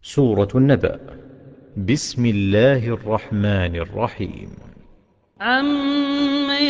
سورة النبأ. بسم الله الرحمن الرحيم. عَمَّ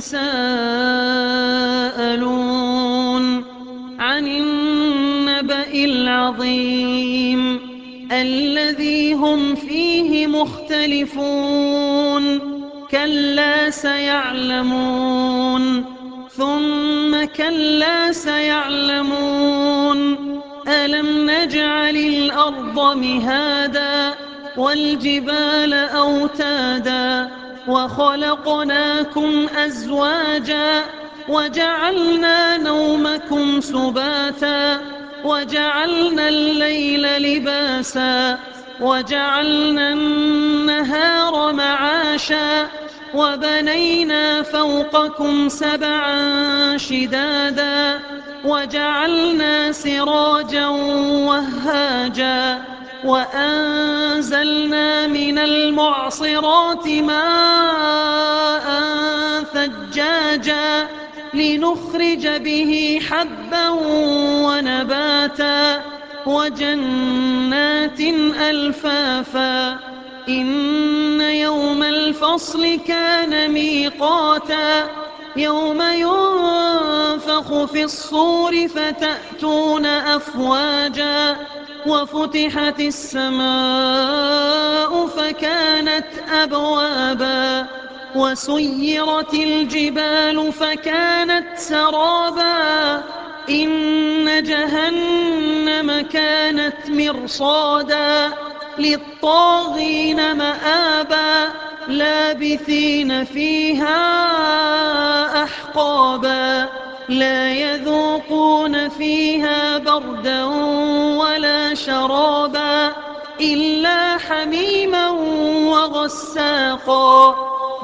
يَتَسَاءَلُونَ عَنِ النَّبَإِ الْعَظِيمِ الَّذِي هُمْ فِيهِ مُخْتَلِفُونَ كَلَّا سَيَعْلَمُونَ ثُمَّ كَلَّا سَيَعْلَمُونَ أَلَمْ نَجْعَلِ الْأَرْضَ مِهَادًا وَالْجِبَالَ أَوْتَادًا وَخَلَقْنَاكُمْ أَزْوَاجًا وَجَعَلْنَا نَوْمَكُمْ سُبَاتًا وَجَعَلْنَا اللَّيْلَ لِبَاسًا وَجَعَلْنَا النَّهَارَ مَعَاشًا وَبَنَيْنَا فَوْقَكُمْ سَبْعًا شِدَادًا وَجَعَلْنَا سِرَاجًا وَهَّاجًا وَأَنزَلْنَا مِنَ الْمُعْصِرَاتِ مَاءً ثَجَّاجًا لِنُخْرِجَ بِهِ حَبًّا وَنَبَاتًا وَجَنَّاتٍ أَلْفَافًا إِنَّ يَوْمَ الْفَصْلِ كَانَ مِيقَاتًا يَوْمَ يُنفَخُ فِي الصُّورِ فَتَأْتُونَ أَفْوَاجًا وَفُتِحَتِ السَّمَاءُ فَكَانَتْ أَبْوَابًا وَسُيِّرَتِ الْجِبَالُ فَكَانَتْ سَرَابًا إِنَّ جَهَنَّمَ كَانَتْ مِرْصَادًا لِّلطَّاغِينَ مَآبًا لَّابِثِينَ فِيهَا أَحْقَابًا لَّا يَذُوقُونَ فِيهَا بَرْدًا وَلَا شَرَابًا إِلَّا حَمِيمًا وَغَسَّاقًا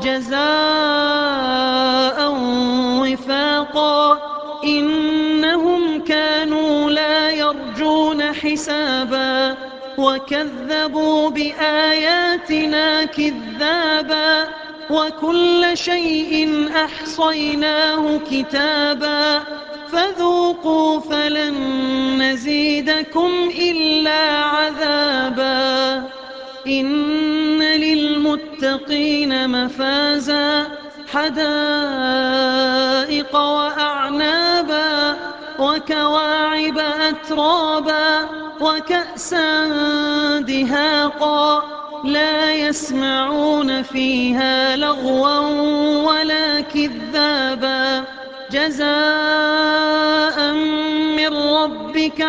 جَزَاءً وِفَاقًا إِنَّهُمْ كَانُوا لَا يَرْجُونَ حِسَابًا وَكَذَّبُوا بِآيَاتِنَا كِذَّابًا وَكُلَّ شَيْءٍ أَحْصَيْنَاهُ كِتَابًا فَذُوقُوا فَلَن نَّزِيدَكُمْ إِلَّا عَذَابًا إِنَّ لِلْمُتَّقِينَ مَفَازًا حَدَائِقَ وَأَعْنَابًا وَكَوَاعِبَ أَتْرَابًا وَكَأْسًا دِهَاقًا لَّا يَسْمَعُونَ فِيهَا لَغْوًا وَلَا كِذَّابًا جَزَاءً مِّن رَّبِّكَ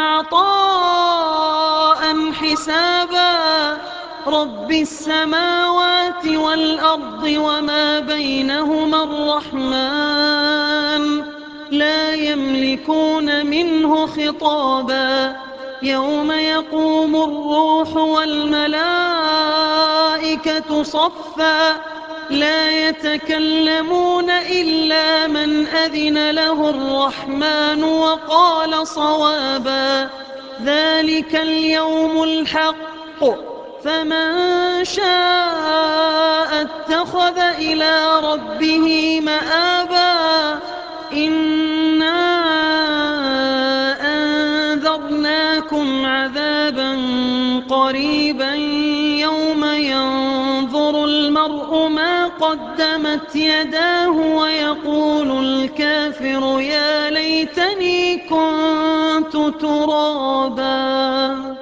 عَطَاءً حِسَابًا رَّبِّ السَّمَاوَاتِ وَالْأَرْضِ وَمَا بَيْنَهُمَا الرَّحْمَٰنُ لَا يَمْلِكُونَ مِنْهُ خِطَابًا يَوْمَ يَقُومُ الرُّوحُ وَالْمَلَائِكَةُ صَفًّا لَّا يَتَكَلَّمُونَ إِلَّا مَنْ أَذِنَ لَهُ الرَّحْمَٰنُ وَقَالَ صَوَابًا ذَٰلِكَ الْيَوْمُ الْحَقُّ فَمَن شَاءَ اتَّخَذَ إِلَىٰ رَبِّهِ مَآبًا إِنَّا أَنذَرْنَاكُمْ عَذَابًا قَرِيبًا يَوْمَ يَنظُرُ الْمَرْءُ مَا قَدَّمَتْ يَدَاهُ وَيَقُولُ الْكَافِرُ يَا لَيْتَنِي كُنتُ تُرَابًا